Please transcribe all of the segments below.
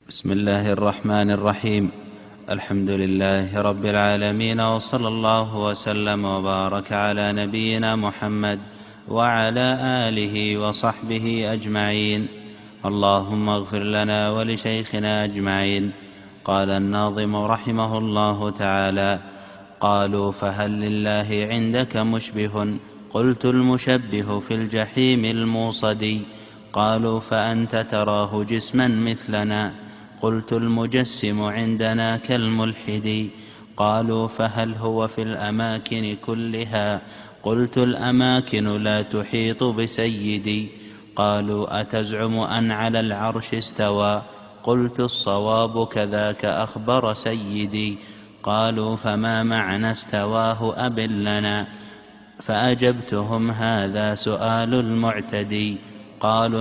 بسم الله الرحمن الرحيم. الحمد لله رب العالمين، وصلى الله وسلم وبارك على نبينا محمد وعلى آله وصحبه أجمعين. اللهم اغفر لنا ولشيخنا أجمعين. قال الناظم رحمه الله تعالى: قالوا فهل لله عندك مشبه؟ قلت المشبه في الجحيم الموصد. قالوا فأنت تراه جسما مثلنا؟ قلت المجسم عندنا كالملحد. قالوا فهل هو في الأماكن كلها؟ قلت الأماكن لا تحيط بسيدي. قالوا أتزعم أن على العرش استوى؟ قلت الصواب كذاك أخبر سيدي. قالوا فما معنى استواه أبن لنا؟ فأجبتهم هذا سؤال المعتدي. قالوا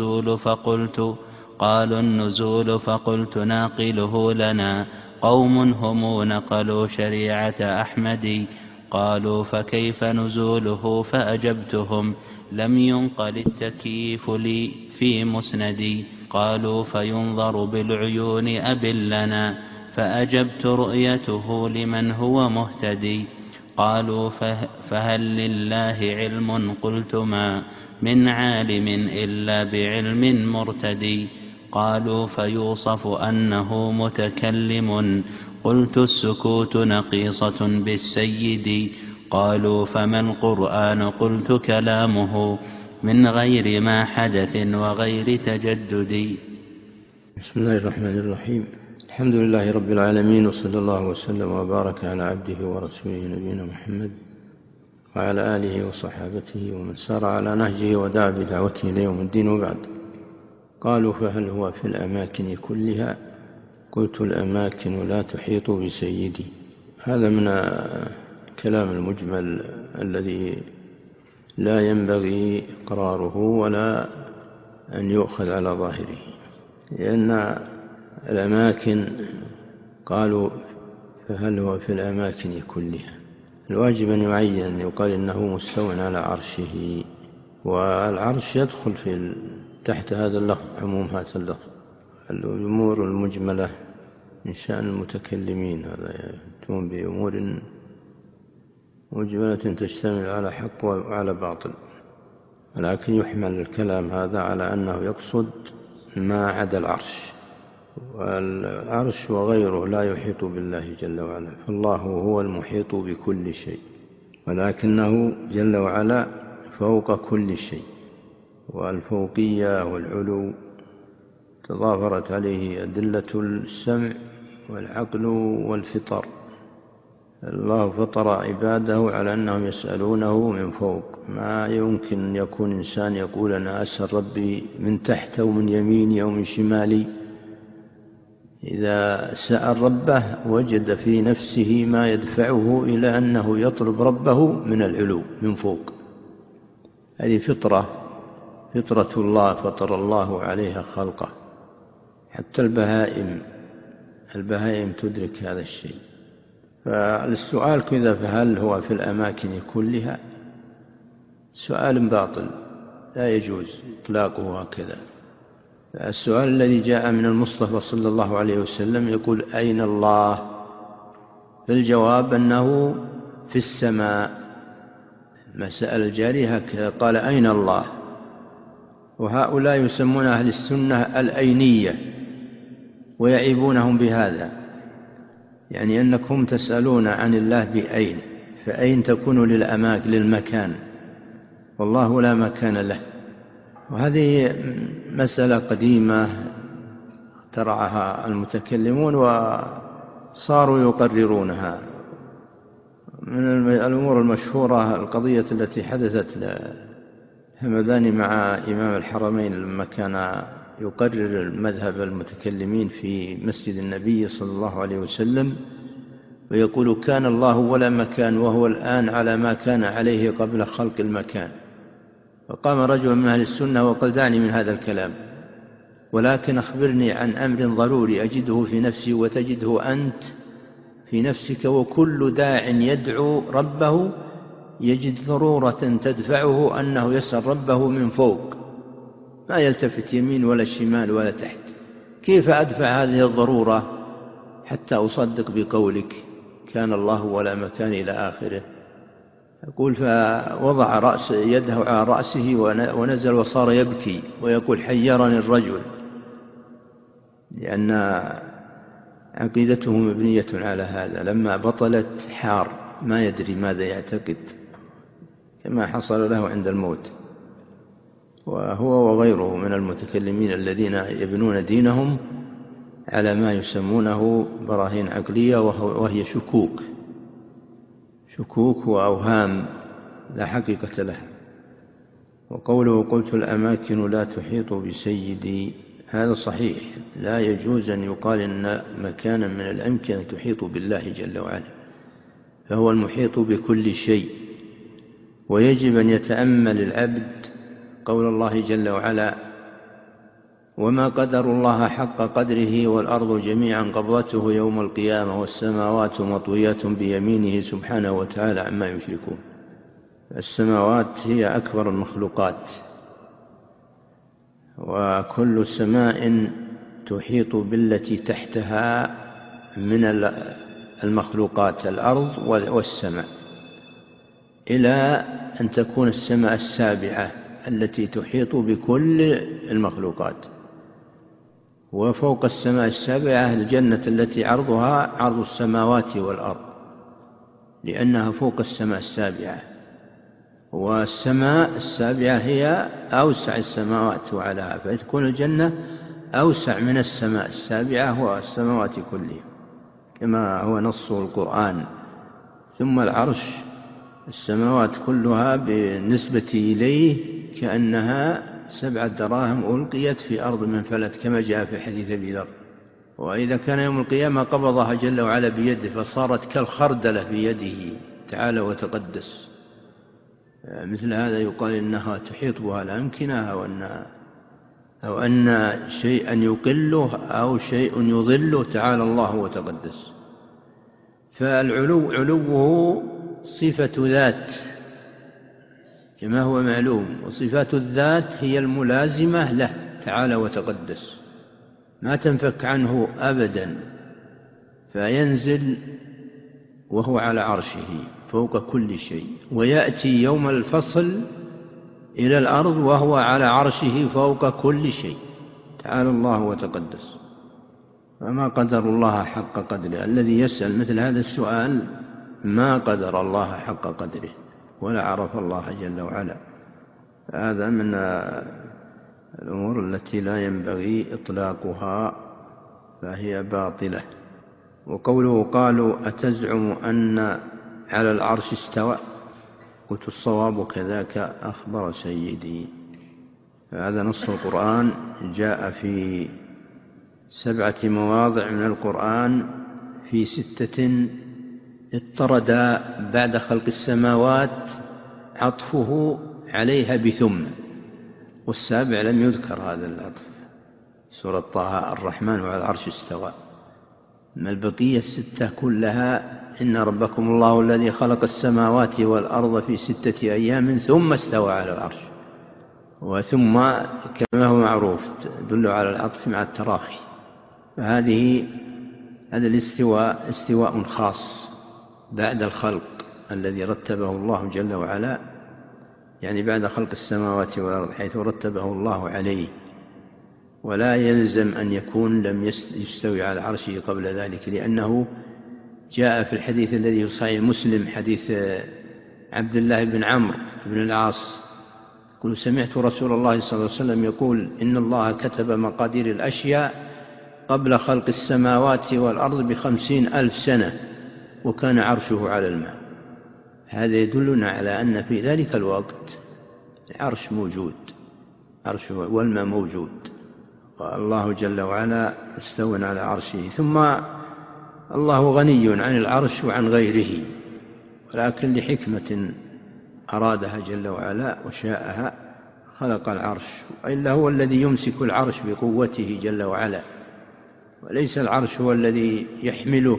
النزول فقلت ناقله لنا قوم هم نقلوا شريعة أحمد. قالوا فكيف نزوله؟ فأجبتهم لم ينقل التكييف لي في مسندي. قالوا فينظر بالعيون أبن لنا؟ فأجبت رؤيته لمن هو مهتدي. قالوا فهل لله علم؟ قلت ما من عالم إلا بعلم مرتدي. قالوا فيوصف أنه متكلم؟ قلت السكوت نقيصة بالسيد. قالوا فما القرآن؟ قلت كلامه من غير ما حدث وغير تجدد. بسم الله الرحمن الرحيم. الحمد لله رب العالمين، وصلى الله وسلم وبارك على عبده ورسوله نبينا محمد وعلى آله وصحابته ومن سار على نهجه ودعا بدعوته إلى يوم الدين، وبعد. قالوا فهل هو في الأماكن كلها؟ قلت الأماكن لا تحيط بسيدي. هذا من الكلام المجمل الذي لا ينبغي إقراره ولا أن يؤخذ على ظاهره، لأن الأماكن، قالوا فهل هو في الأماكن كلها، الواجب أن يعين، يقال إنه مستوى على عرشه، والعرش يدخل تحت هذا اللفظ، عموم هذا اللفظ. الأمور المجملة من شأن المتكلمين، هذا يأتون بأمور مجملة تشتمل على حق وعلى باطل، ولكن يحمل الكلام هذا على أنه يقصد ما عدا العرش، والعرش وغيره لا يحيط بالله جل وعلا، فالله هو المحيط بكل شيء، ولكنه جل وعلا فوق كل شيء، والفوقية والعلو تضافرت عليه أدلة السمع والعقل والفطر. الله فطر عباده على أنهم يسألونه من فوق، ما يمكن يكون إنسان يقول أنا أسأل ربي من تحت أو من يميني أو من شمالي. إذا سأل ربه وجد في نفسه ما يدفعه إلى أنه يطلب ربه من العلو من فوق. هذه فطرة الله، فطر الله عليها خلقه، حتى البهائم تدرك هذا الشيء. فالسؤال كذا فهل هو في الأماكن كلها؟ سؤال باطل لا يجوز إطلاقه هكذا. السؤال الذي جاء من المصطفى صلى الله عليه وسلم يقول أين الله؟ فالجواب أنه في السماء. ما سأل الجارية هكذا، قال أين الله؟ وهؤلاء يسمون أهل السنة الأينية، ويعيبونهم بهذا، يعني أنكم تسألون عن الله بأين، فأين تكون للمكان، والله لا مكان له. وهذه مسألة قديمة اخترعها المتكلمون وصاروا يقررونها. من الأمور المشهورة القضية التي حدثت همذان مع إمام الحرمين لما كان يقرر مذهب المتكلمين في مسجد النبي صلى الله عليه وسلم، ويقول كان الله ولا مكان، وهو الآن على ما كان عليه قبل خلق المكان. فقام رجل من أهل السنة وقال دعني من هذا الكلام، ولكن أخبرني عن أمر ضروري أجده في نفسي وتجده أنت في نفسك، وكل داع يدعو ربه يجد ضرورة تدفعه أنه يسأل ربه من فوق، ما يلتفت يمين ولا شمال ولا تحت. كيف أدفع هذه الضرورة حتى أصدق بقولك كان الله ولا مكان إلى آخره؟ يقول فوضع يده على رأسه ونزل وصار يبكي ويقول حيرني الرجل، لأن عقيدته مبنية على هذا. لما بطلت حار ما يدري ماذا يعتقد، كما حصل له عند الموت. وهو وغيره من المتكلمين الذين يبنون دينهم على ما يسمونه براهين عقلية، وهي شكوك وأوهام لا حقيقة لها. وقوله قلت الأماكن لا تحيط بسيدي، هذا صحيح، لا يجوز أن يقال إن مكانا من الأمكنة تحيط بالله جل وعلا، فهو المحيط بكل شيء. ويجب أن يتأمل العبد قول الله جل وعلا وما قدر الله حق قدره والأرض جميعا قبضته يوم القيامة والسماوات مطويات بيمينه سبحانه وتعالى عما يشركون. السماوات هي أكبر المخلوقات، وكل سماء تحيط بالتي تحتها من المخلوقات الأرض والسماء، إلى أن تكون السماء السابعة التي تحيط بكل المخلوقات. وفوق السماء السابعة الجنة التي عرضها عرض السماوات والأرض، لأنها فوق السماء السابعة، والسماء السابعة هي أوسع السماوات وعلاها، فتكون الجنة أوسع من السماء السابعة والسماوات كلها كما هو نص القرآن. ثم العرش، السماوات كلها بالنسبة إليه كأنها 7 دراهم ألقيت في أرض من فلت، كما جاء في حديث أبي ذر. وإذا كان يوم القيامة قبضها جل وعلا بيده فصارت كالخردلة في يده تعالى وتقدس. مثل هذا يقال إنها تحيط بها الأمكنة، أو أن شيئا يقله أو شيء يضله تعالى الله وتقدس. فالعلو علوه صفة ذات كما هو معلوم، وصفات الذات هي الملازمة له تعالى وتقدس، ما تنفك عنه أبدا. فينزل وهو على عرشه فوق كل شيء، ويأتي يوم الفصل إلى الأرض وهو على عرشه فوق كل شيء تعالى الله وتقدس. فما قدر الله حق قدره. الذي يسأل مثل هذا السؤال ما قدر الله حق قدره ولا عرف الله جل وعلا. هذا من الأمور التي لا ينبغي إطلاقها، فهي باطلة. وقوله قالوا أتزعم أن على العرش استوى، قلت الصواب كذاك أخبر سيدي. هذا نص القرآن جاء في 7 مواضع من القرآن، في 6 اضطرد بعد خلق السماوات عطفه عليها بثم، والسابع لم يذكر هذا العطف. سورة طه الرحمن وعلى العرش استوى. ما البقية 6 كلها إن ربكم الله الذي خلق السماوات والأرض في 6 أيام ثم استوى على العرش. وثم كما هو معروف تدل على العطف مع التراخي. فهذا الاستواء استواء خاص بعد الخلق الذي رتبه الله جل وعلا، يعني بعد خلق السماوات والأرض حيث رتبه الله عليه. ولا يلزم أن يكون لم يستوي على عرشه قبل ذلك، لأنه جاء في الحديث الذي في صحيح مسلم حديث عبد الله بن عمرو بن العاص يقول سمعت رسول الله صلى الله عليه وسلم يقول إن الله كتب مقادير الأشياء قبل خلق السماوات والأرض ب50,000 سنة وكان عرشه على الماء. هذا يدلنا على أن في ذلك الوقت العرش موجود، عرش والماء موجود، والله جل وعلا استوى على عرشه. ثم الله غني عن العرش وعن غيره، ولكن لحكمة أرادها جل وعلا وشاءها خلق العرش، وإلا هو الذي يمسك العرش بقوته جل وعلا، وليس العرش هو الذي يحمله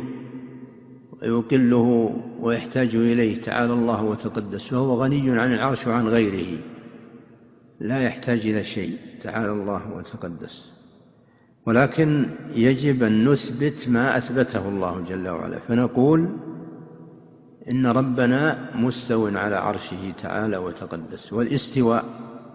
ويقله ويحتاج إليه تعالى الله وتقدس، وهو غني عن العرش وعن غيره، لا يحتاج إلى شيء تعالى الله وتقدس. ولكن يجب أن نثبت ما أثبته الله جل وعلا، فنقول إن ربنا مستو على عرشه تعالى وتقدس. والاستواء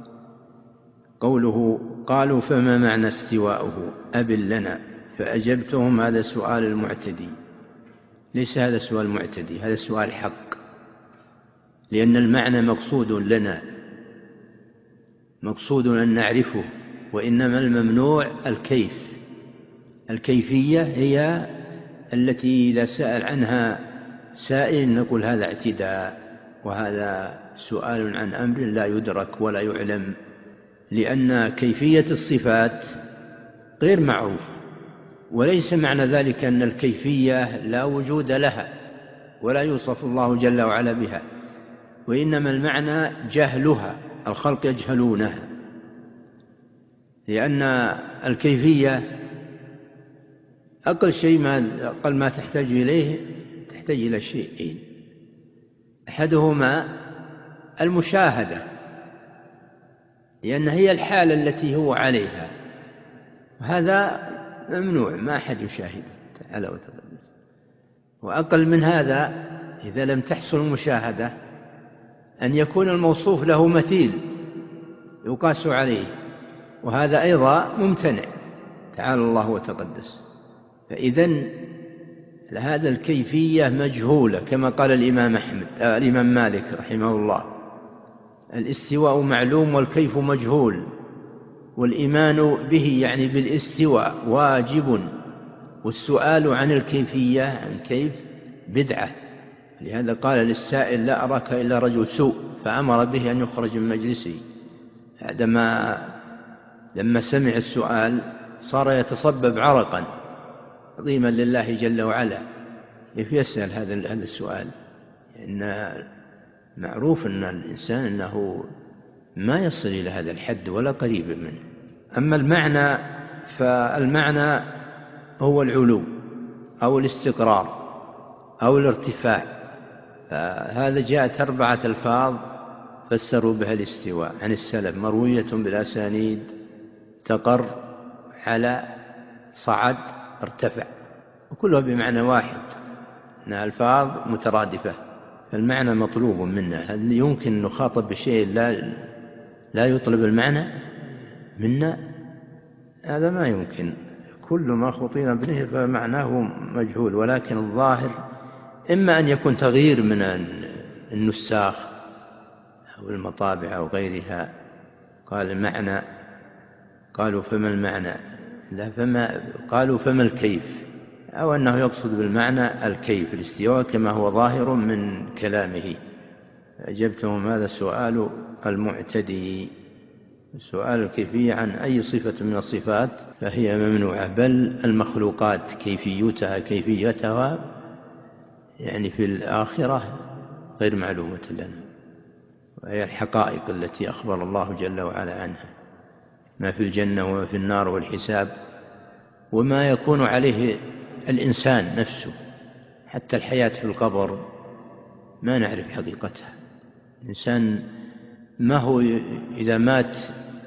قوله قالوا فما معنى استواؤه أبن لنا، فأجبتهم هذا سؤال المعتدي، ليس هذا سؤال معتدي، هذا سؤال حق، لأن المعنى مقصود لنا، مقصود أن نعرفه، وإنما الممنوع الكيف. الكيفية هي التي إذا سأل عنها سائل نقول هذا اعتداء، وهذا سؤال عن أمر لا يدرك ولا يعلم، لأن كيفية الصفات غير معروفة، وليس معنى ذلك أن الكيفية لا وجود لها ولا يوصف الله جل وعلا بها، وإنما المعنى جهلها، الخلق يجهلونها، لأن الكيفية أقل ما تحتاج إليه، تحتاج إلى شيئين، أحدهما المشاهدة، لأن هي الحالة التي هو عليها، وهذا ممنوع، ما أحد يشاهده تعالى وتقدس. وأقل من هذا إذا لم تحصل المشاهدة أن يكون الموصوف له مثيل يقاس عليه، وهذا أيضا ممتنع تعالى الله وتقدس. فإذن هذا الكيفية مجهولة، كما قال الإمام مالك رحمه الله: الاستواء معلوم والكيف مجهول، والإيمان به يعني بالاستواء واجب، والسؤال عن الكيفية عن كيف بدعة. لهذا قال للسائل: لا أراك إلا رجل سوء، فأمر به أن يخرج من مجلسه. لما سمع السؤال صار يتصبب عرقا عظيما لله جل وعلا، كيف يسأل هذا السؤال؟ إن معروف أن الإنسان أنه ما يصل إلى هذا الحد ولا قريب منه. أما المعنى فالمعنى هو العلو أو الاستقرار أو الارتفاع، فهذا جاءت 4 ألفاظ فسروا بها الاستواء عن السلف، مروية بالأسانيد: تقر، على، صعد، ارتفع، وكلها بمعنى واحد، إنها ألفاظ مترادفة، فالمعنى مطلوب منا. هل يمكن نخاطب بشيء لا يطلب المعنى منا؟ هذا ما يمكن. كل ما خطينا به فمعناه مجهول، ولكن الظاهر إما أن يكون تغيير من النساخ أو المطابع أو غيرها، قال المعنى، قالوا فما المعنى، قالوا فما الكيف، أو أنه يقصد بالمعنى الكيف الاستواء كما هو ظاهر من كلامه. أجبتهم هذا سؤال المعتدي. سؤال الكيفية عن أي صفة من الصفات فهي ممنوعة، بل المخلوقات كيفيتها يعني في الآخرة غير معلومة لنا، وهي الحقائق التي أخبر الله جل وعلا عنها، ما في الجنة وما في النار والحساب، وما يكون عليه الإنسان نفسه. حتى الحياة في القبر ما نعرف حقيقتها. الإنسان ما هو إذا مات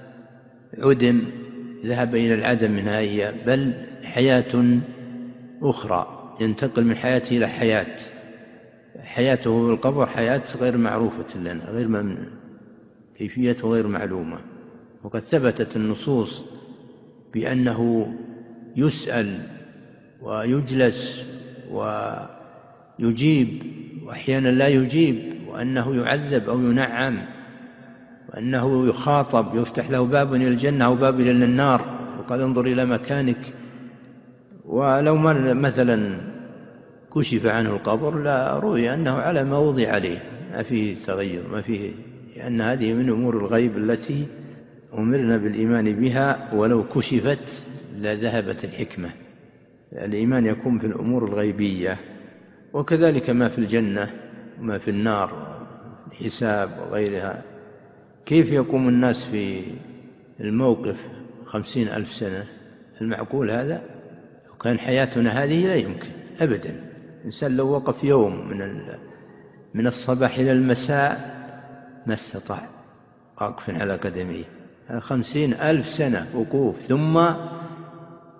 عدم ذهب إلى العدم نهائيا، بل حياة أخرى، ينتقل من حياته إلى حياته في القبر حياة غير معروفة لنا، غير كيفيته غير معلومة. وقد ثبتت النصوص بأنه يسأل ويجلس ويجيب، وأحيانا لا يجيب، وأنه يعذب أو ينعم، وأنه يخاطب، يفتح له باب إلى الجنة أو باب إلى النار، وقال انظر إلى مكانك. ولو مثلا كشف عنه القبر لا روي أنه على ما وضع عليه، ما فيه تغير، ما فيه، لأن هذه من أمور الغيب التي أمرنا بالإيمان بها، ولو كشفت لذهبت الحكمة. الإيمان يكون في الأمور الغيبية، وكذلك ما في الجنة وما في النار، الحساب وغيرها. كيف يقوم الناس في الموقف 50,000 سنة؟ المعقول هذا؟ لو كان حياتنا هذه لا يمكن أبدا. الإنسان لو وقف يوم من الصباح إلى المساء ما استطاع واقف على قدميه. 50,000 سنة وقوف، ثم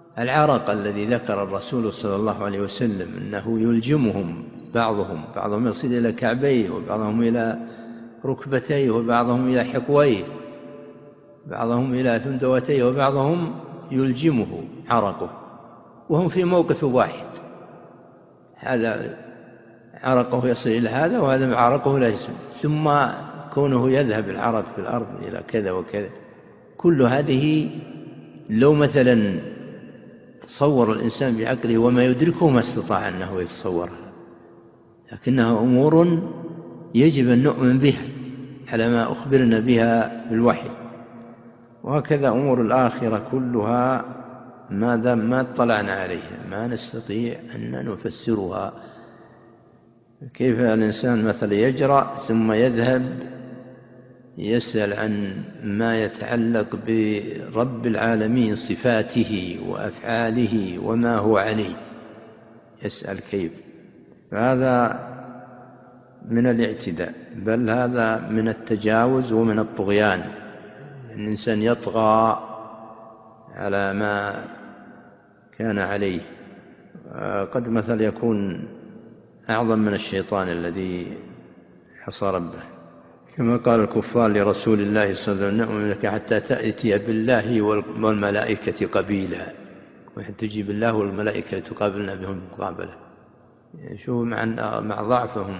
العرق الذي ذكر الرسول صلى الله عليه وسلم أنه يلجمهم بعضهم يصل إلى كعبيه، وبعضهم إلى ركبتيه، وبعضهم إلى حقويه، بعضهم إلى ثندوتيه، وبعضهم يلجمه عرقه وهم في موقف واحد. هذا عرقه يصل إلى هذا، وهذا عرقه لا يصل، ثم كونه يذهب العرق في الأرض إلى كذا وكذا. كل هذه لو مثلا تصور الإنسان بعقله وما يدركه ما استطاع أنه يتصورها، لكنها أمور يجب أن نؤمن بها على ما أخبرنا بها بالوحي. وهكذا أمور الآخرة كلها ما دام ما اطلعنا عليها ما نستطيع أن نفسرها. كيف الإنسان مثلا يجرأ ثم يذهب يسأل عن ما يتعلق برب العالمين، صفاته وأفعاله وما هو عليه، يسأل كيف؟ فهذا من الاعتداء، بل هذا من التجاوز ومن الطغيان. الإنسان يطغى على ما كان عليه، قد مثل يكون أعظم من الشيطان الذي حصى ربه، كما قال الكفار لرسول الله صلى الله عليه وسلم: نؤمن لك حتى تأتي بالله والملائكة قبيلا، وتجي بالله والملائكة تقابلنا بهم مقابلة. شوفوا مع ضعفهم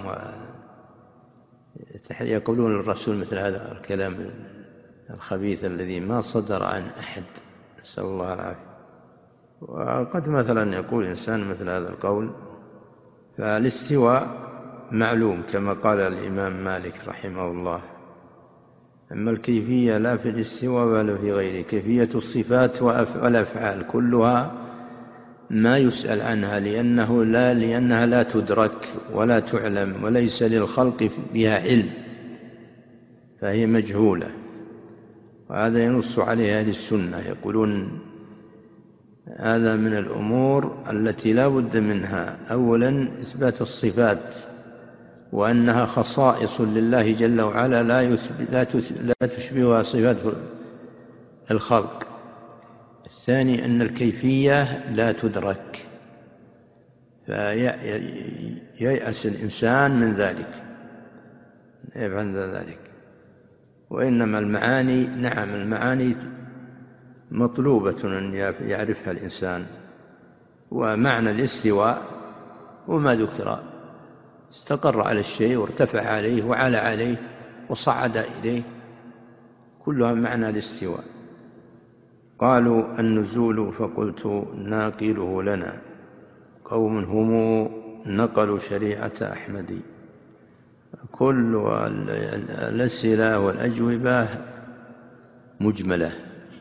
يقولون للرسول مثل هذا الكلام الخبيث الذي ما صدر عن أحد، نسأل الله العافية. وقد مثلا يقول إنسان مثل هذا القول. فالاستواء معلوم كما قال الإمام مالك رحمه الله، أما الكيفية لا في الاستواء ولا في غيره. كيفية الصفات والأفعال كلها ما يسأل عنها، لأنها لا تدرك ولا تعلم، وليس للخلق بها علم، فهي مجهولة. وهذا ينص عليه أهل السنة، يقولون هذا من الأمور التي لا بد منها. أولا إثبات الصفات، وأنها خصائص لله جل وعلا لا تشبهها صفات الخلق. الثاني أن الكيفية لا تدرك، فييأس الإنسان من ذلك، يفعل ذلك. وإنما المعاني، نعم المعاني مطلوبة أن يعرفها الإنسان. ومعنى الاستواء وما ذكر، استقر على الشيء وارتفع عليه وعلى عليه وصعد إليه، كلها معنى الاستواء. قالوا النزول فقلت ناقله لنا، قوم هم نقلوا شريعة أحمد. كل الأسئلة والأجوبة مجملة،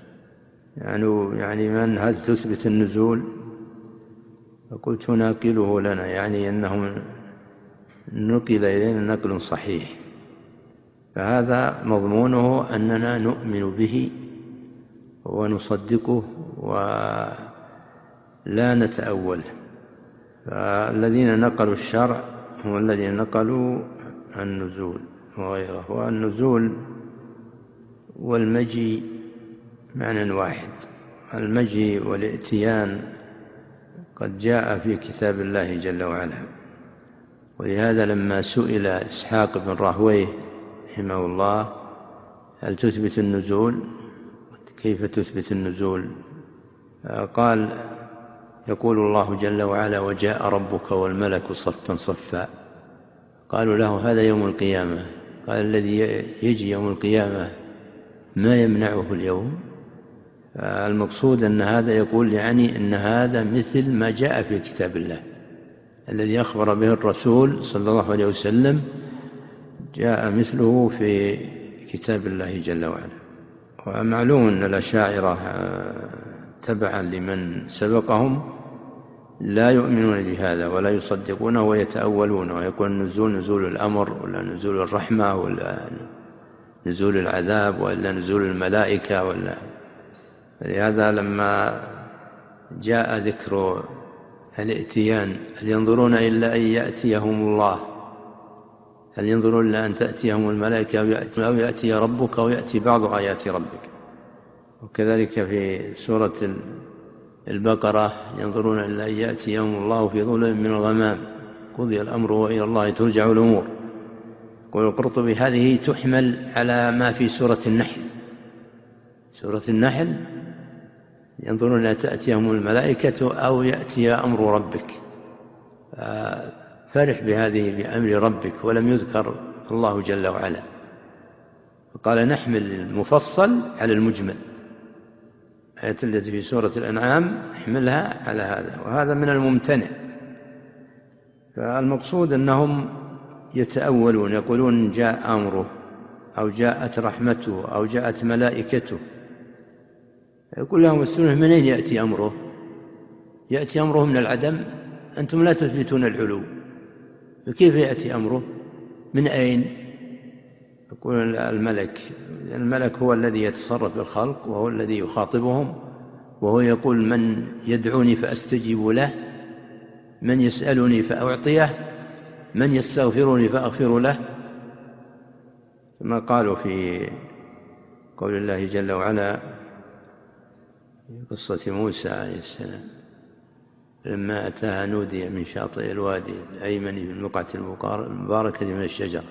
يعني من هل تثبت النزول؟ فقلت ناقله لنا، يعني أنه نقل إلينا نقل صحيح، فهذا مضمونه أننا نؤمن به ونصدقه ولا نتأوله. فالذين نقلوا الشرع هم الذين نقلوا النزول وغيره. والنزول والمجيء معنى واحد. المجيء والائتيان قد جاء في كتاب الله جل وعلا. ولهذا لما سئل إسحاق بن راهويه رحمه الله هل تثبت النزول، كيف تثبت النزول؟ قال يقول الله جل وعلا: وجاء ربك والملك صفا صفا. قالوا له: هذا يوم القيامة. قال: الذي يجي يوم القيامة ما يمنعه اليوم؟ المقصود أن هذا يقول يعني أن هذا مثل ما جاء في كتاب الله الذي أخبر به الرسول صلى الله عليه وسلم، جاء مثله في كتاب الله جل وعلا. ومعلوم أن الأشاعرة تبعا لمن سبقهم لا يؤمنون بهذا ولا يصدقونه ويتأولون، ويقول النزول نزول الأمر، ولا نزول الرحمة، ولا نزول العذاب، ولا نزول الملائكة، ولا. فلهذا لما جاء ذكر الائتيان: هل ينظرون إلا أن يأتيهم الله، هل ينظرون إلا أن تأتيهم الملائكة أو يأتي ربك أو يأتي بعض آيات ربك. وكذلك في سورة البقرة ينظرون إلا أن يأتي يوم الله في ظلم من الغمام قضي الأمر وإلى الله ترجع الأمور. يقول القرطبي هذه تحمل على ما في سورة النحل. سورة النحل ينظرون لا تأتيهم الملائكة أو يأتي أمر ربك، فرح بهذه بأمر ربك، ولم يذكر الله جل وعلا، فقال نحمل المفصل على المجمل. الآية التي في سورة الأنعام نحملها على هذا، وهذا من الممتنع. فالمقصود أنهم يتأولون، يقولون جاء أمره أو جاءت رحمته أو جاءت ملائكته. يقول لهم السنة من أين يأتي أمره؟ يأتي أمره من العدم؟ أنتم لا تثبتون العلو، فكيف يأتي أمره؟ من أين؟ يقول الملك هو الذي يتصرف بالخلق، وهو الذي يخاطبهم، وهو يقول من يدعوني فأستجيب له، من يسألني فأعطيه، من يستغفرني فأغفر له، كما قالوا في قول الله جل وعلا في قصة موسى عليه السلام لما أتاها نودي من شاطئ الوادي الأيمن في البقعة المباركة من الشجرة،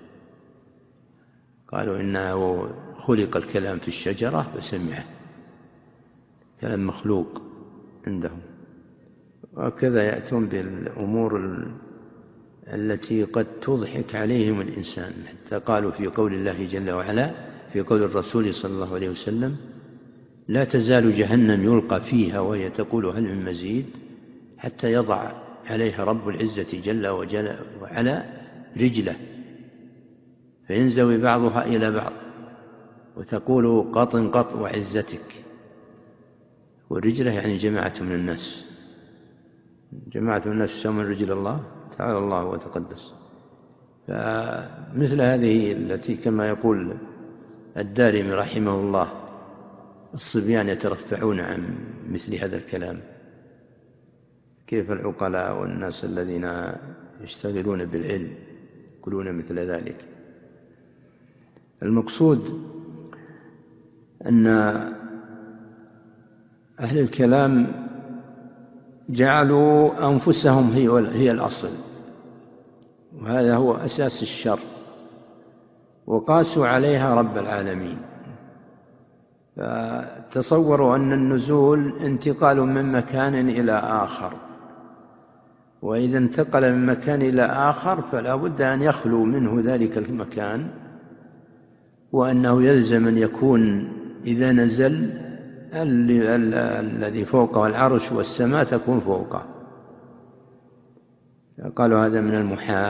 قالوا إنه خلق الكلام في الشجرة فسمعه، كلام مخلوق عندهم. وكذا يأتون بالأمور التي قد تضحك عليهم الإنسان، حتى قالوا في قول الله جل وعلا في قول الرسول صلى الله عليه وسلم لا تزال جهنم يلقى فيها وهي تقول هل من مزيد، حتى يضع عليها رب العزة جل وعلا رجله فينزوي بعضها إلى بعض وتقول قط قط وعزتك. والرجلة يعني جماعة من الناس، جماعة من الناس يسمون رجل الله تعالى الله وتقدس. فمثل هذه التي كما يقول الدارمي رحمه الله الصبيان يترفعون عن مثل هذا الكلام، كيف العقلاء والناس الذين يشتغلون بالعلم يقولون مثل ذلك؟ المقصود أن أهل الكلام جعلوا أنفسهم هي الأصل، وهذا هو أساس الشر، وقاسوا عليها رب العالمين. فتصوروا أن النزول انتقال من مكان إلى آخر، وإذا انتقل من مكان إلى آخر فلا بد أن يخلو منه ذلك المكان، وأنه يلزم أن يكون إذا نزل الذي فوقه العرش والسماء تكون فوقه. قالوا هذا من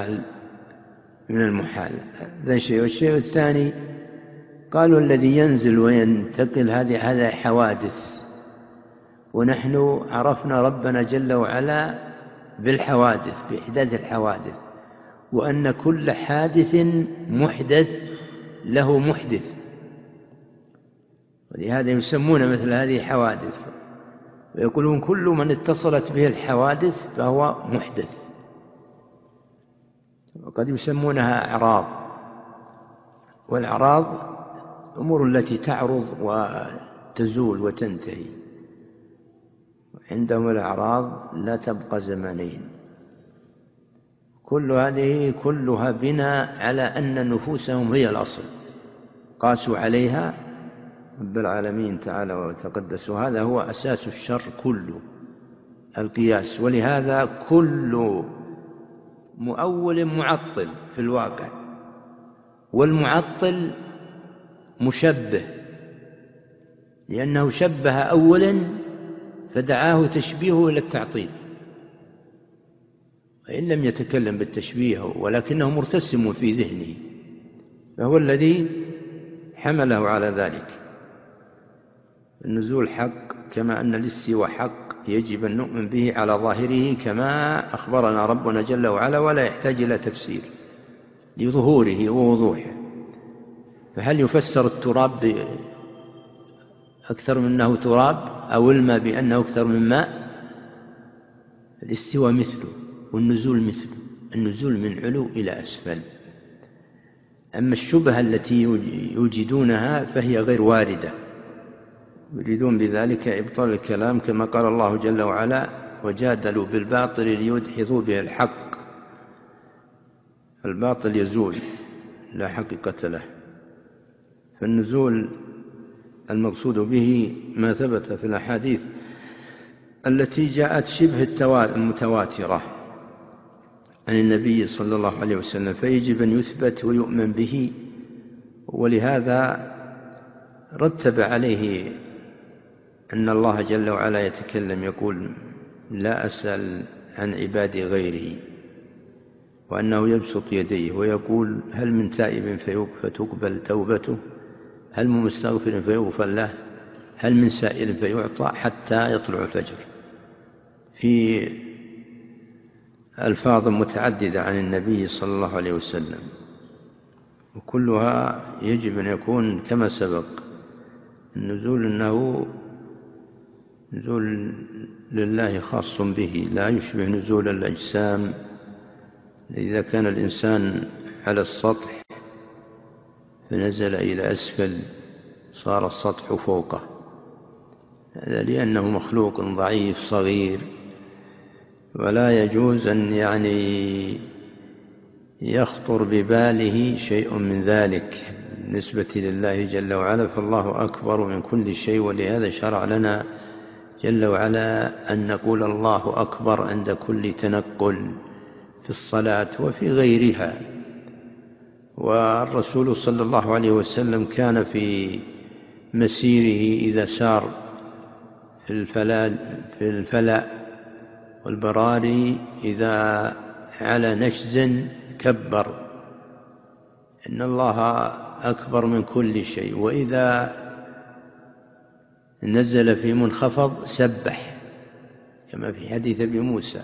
المحال ذا شيء. والشيء الثاني قالوا الذي ينزل وينتقل هذا حوادث، ونحن عرفنا ربنا جل وعلا بالحوادث، بإحداث الحوادث، وأن كل حادث محدث له محدث، ولهذا يسمون مثل هذه حوادث، ويقولون كل من اتصلت به الحوادث فهو محدث. وقد يسمونها أعراض، والأعراض الأمور التي تعرض وتزول وتنتهي، عندهم الأعراض لا تبقى زمانين. كل هذه كلها بناء على أن نفوسهم هي الأصل، قاسوا عليها رب العالمين تعالى وتقدس، وهذا هو أساس الشر كله، القياس. ولهذا كل مؤول معطل في الواقع، والمعطل مشبه، لأنه شبه أولا فدعاه تشبيهه إلى التعطيل، وإن لم يتكلم بالتشبيه ولكنه مرتسم في ذهنه، فهو الذي حمله على ذلك. النزول حق، كما أن الاستواء حق يجب أن نؤمن به على ظاهره كما أخبرنا ربنا جل وعلا، ولا يحتاج إلى تفسير لظهوره ووضوحه. فهل يفسر التراب أكثر من أنه تراب، أو الماء بأنه أكثر من ماء؟ الاستواء مثله، والنزول مثله، النزول من علو إلى أسفل. أما الشبهة التي يوجدونها فهي غير واردة، يريدون بذلك إبطال الكلام، كما قال الله جل وعلا: وجادلوا بالباطل ليدحضوا به الحق. الباطل يزول لا حقيقة له. فالنزول المقصود به ما ثبت في الأحاديث التي جاءت شبه المتواترة عن النبي صلى الله عليه وسلم، فيجب أن يثبت ويؤمن به. ولهذا رتب عليه أن الله جل وعلا يتكلم يقول: لا أسأل عن عبادي غيري، وأنه يبسط يديه ويقول: هل من تائب فتقبل توبته، هل من مستغفر فيغفر له، هل من سائل فيعطى، حتى يطلع الفجر، في ألفاظ متعددة عن النبي صلى الله عليه وسلم، وكلها يجب أن يكون كما سبق. النزول أنه نزول لله خاص به، لا يشبه نزول الأجسام. إذا كان الإنسان على السطح فنزل إلى أسفل صار السطح فوقه، هذا لأنه مخلوق ضعيف صغير، ولا يجوز أن يخطر بباله شيء من ذلك بالنسبة لله جل وعلا، فالله أكبر من كل شيء. ولهذا شرع لنا جل وعلا أن نقول الله أكبر عند كل تنقل في الصلاة وفي غيرها. والرسول صلى الله عليه وسلم كان في مسيره إذا سار في الفلاء والبراري إذا على نشز كبر إن الله أكبر من كل شيء، وإذا نزل في منخفض سبح، كما في حديث ابي موسى: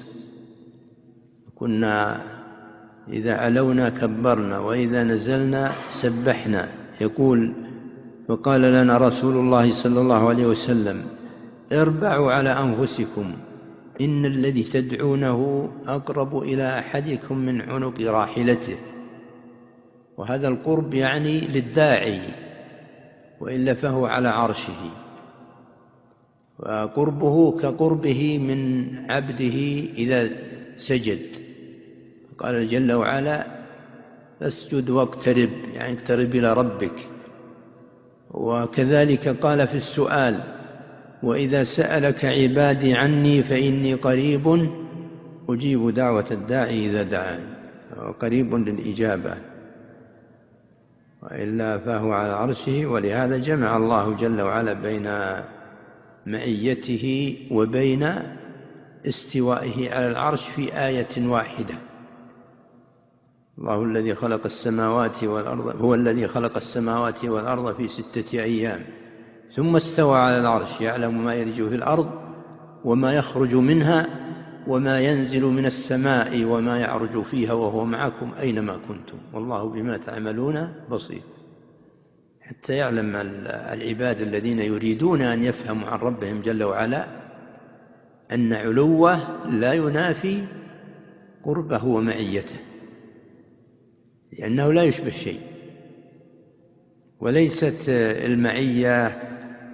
كنا إذا علونا كبرنا وإذا نزلنا سبحنا. يقول: وقال لنا رسول الله صلى الله عليه وسلم: اربعوا على أنفسكم، إن الذي تدعونه أقرب إلى أحدكم من عنق راحلته. وهذا القرب يعني للداعي، وإلا فهو على عرشه، وقربه كقربه من عبده إذا سجد. قال جل وعلا: فاسجد واقترب، يعني اقترب إلى ربك. وكذلك قال في السؤال: وإذا سألك عبادي عني فإني قريب أجيب دعوة الداعي إذا دعان، قريب للإجابة، وإلا فهو على عرشه. ولهذا جمع الله جل وعلا بين معيته وبين استوائه على العرش في آية واحدة. الله الذي خلق السماوات والأرض، هو الذي خلق السماوات والأرض في 6 أيام ثم استوى على العرش، يعلم ما يلج في الأرض وما يخرج منها وما ينزل من السماء وما يعرج فيها وهو معكم أينما كنتم والله بما تعملون بصير. حتى يعلم العباد الذين يريدون أن يفهموا عن ربهم جل وعلا أن علوه لا ينافي قربه ومعيته، لأنه لا يشبه شيء. وليست المعية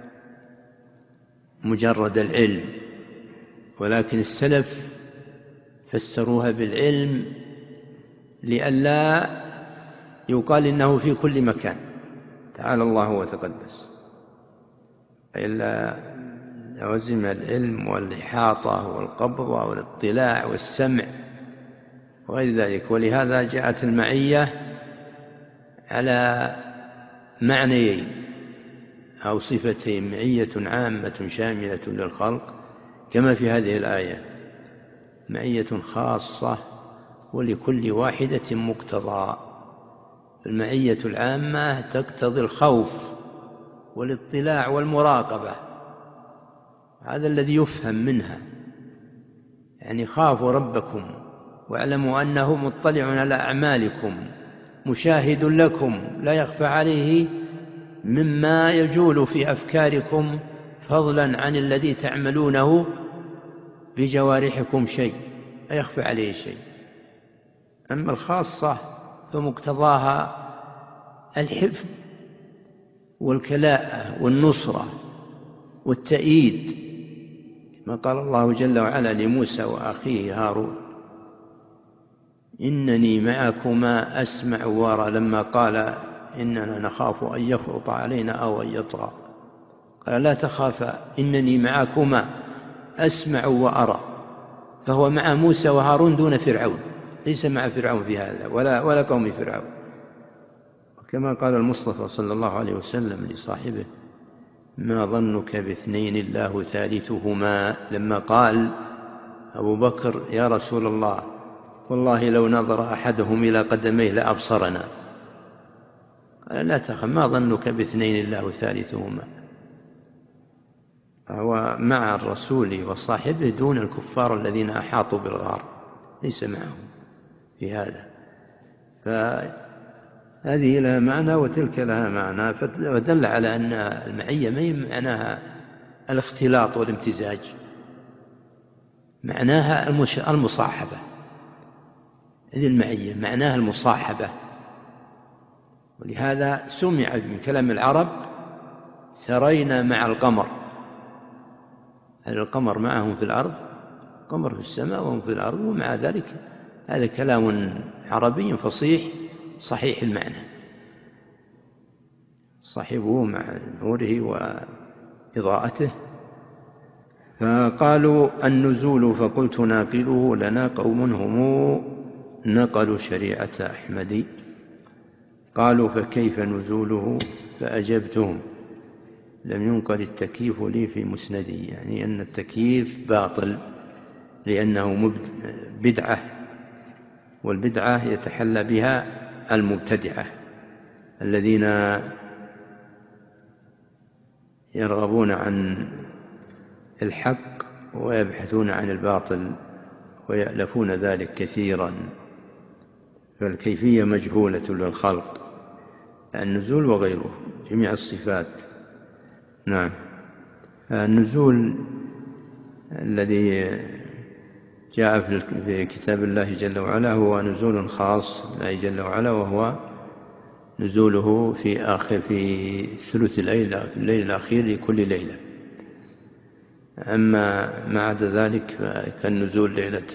مجرد العلم، ولكن السلف فسروها بالعلم لئلا يقال إنه في كل مكان، تعالى الله وتقدس، إلا لوزم العلم والإحاطة والقبضة والاطلاع والسمع وغير ذلك. ولهذا جاءت المعية على معنيين أو صفتين: معية عامة شاملة للخلق كما في هذه الآية، معية خاصة ولكل واحدة مقتضى. المعية العامة تقتضي الخوف والاطلاع والمراقبة، هذا الذي يفهم منها، يعني خافوا ربكم واعلموا أنه مطلع على أعمالكم مشاهد لكم لا يخفى عليه مما يجول في أفكاركم، فضلا عن الذي تعملونه بجوارحكم شيء لا يخفى عليه شيء. أما الخاصة فمقتضاها الحفظ والكلاءة والنصرة والتأييد، ما قال الله جل وعلا لموسى وأخيه هارون: إنني معكما أسمع وأرى، لما قال إننا نخاف أن يفرط علينا أو أن يطغى، قال: لا تخافا إنني معكما أسمع وأرى. فهو مع موسى وهارون دون فرعون، ليس مع فرعون في هذا ولا قوم فرعون. وكما قال المصطفى صلى الله عليه وسلم لصاحبه: ما ظنك باثنين الله ثالثهما، لما قال أبو بكر: يا رسول الله، والله لو نظر أحدهم إلى قدميه لأبصرنا. قال: لا تخف، ما ظنك باثنين الله ثالثهما. فهو مع الرسول وصاحبه دون الكفار الذين أحاطوا بالغار، ليس معهم في هذا. فهذه لها معنى وتلك لها معنى، فدل على أن المعية ما معناها الاختلاط والامتزاج، معناها المصاحبة. هذه المعية معناها المصاحبة. ولهذا سمع من كلام العرب: سرينا مع القمر. هل القمر معهم في الأرض؟ القمر في السماء وهم في الأرض، ومع ذلك هذا كلام عربي فصيح صحيح المعنى. صاحبه مع نوره وإضاءته. فقالوا: النزول، فقلت: ناقله لنا قوم هم نقلوا شريعة أحمد. قالوا: فكيف نزوله؟ فأجبتهم: لم ينقل التكييف لي في مسندي، يعني أن التكييف باطل لأنه بدعة، والبدعة يتحلى بها المبتدعة الذين يرغبون عن الحق ويبحثون عن الباطل ويألفون ذلك كثيرا. فالكيفية مجهولة للخلق، النزول وغيره جميع الصفات. نعم. النزول الذي جاء في كتاب الله جل وعلا هو نزول خاص الله جل وعلا، وهو نزوله في ثلث الليل، في الليل الأخير لكل ليلة. أما ما عدا ذلك كالنزول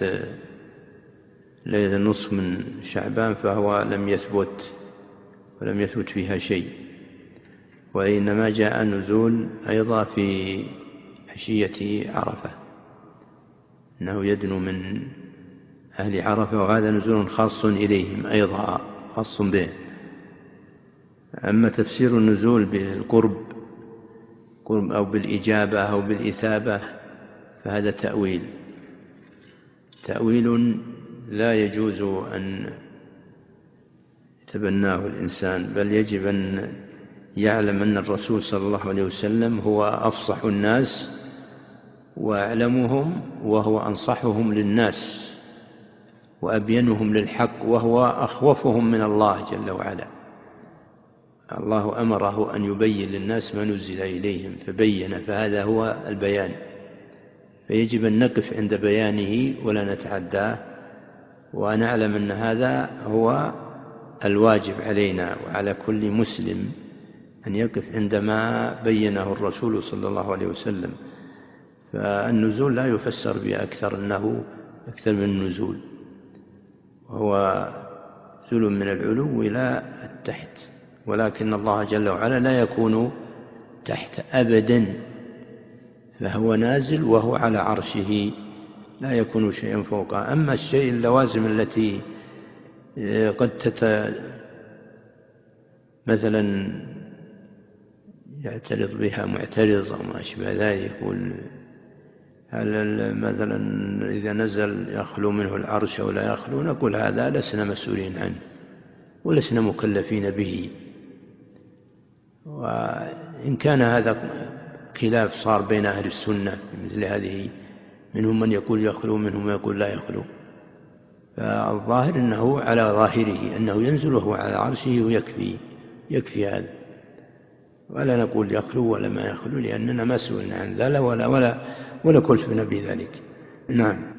ليلة النصف من شعبان فهو لم يثبت فيها شيء. وإنما جاء النزول أيضا في عشية عرفة، أنه يدنو من أهل عرفة، وهذا نزول خاص إليهم أيضا، خاص به. أما تفسير النزول بالقرب أو بالإجابة أو بالإثابة فهذا تأويل لا يجوز أن يتبناه الإنسان، بل يجب أن يعلم أن الرسول صلى الله عليه وسلم هو أفصح الناس وأعلمهم، وهو أنصحهم للناس وأبينهم للحق، وهو أخوفهم من الله جل وعلا. الله أمره أن يبين للناس ما نزل إليهم فبين، فهذا هو البيان. فيجب أن نقف عند بيانه ولا نتعداه، ونعلم أن هذا هو الواجب علينا وعلى كل مسلم أن يقف عندما بينه الرسول صلى الله عليه وسلم. فالنزول لا يفسر بأكثر، أنه أكثر من النزول، وهو نزول من العلو إلى التحت، ولكن الله جل وعلا لا يكون تحت أبدا، فهو نازل وهو على عرشه، لا يكون شيئا فوقه. أما الشيء اللوازم التي قد مثلا يعترض بها معترض أو ما أشبه ذلك، يقول: هل مثلا إذا نزل يخلو منه العرش أو لا يخلو؟ نقول: هذا لسنا مسؤولين عنه ولسنا مكلفين به. وإن كان هذا خلاف صار بين أهل السنة مثل هذه، منهم من يقول يخلو، منهم من يقول لا يخلو، فالظاهر أنه على ظاهره أنه ينزل وهو على عرشه ويكفي هذا، ولا نقول يخلو ولا ما يخلو، لأننا مسؤولين عن ذلك ولا كلفنا بذلك. نعم.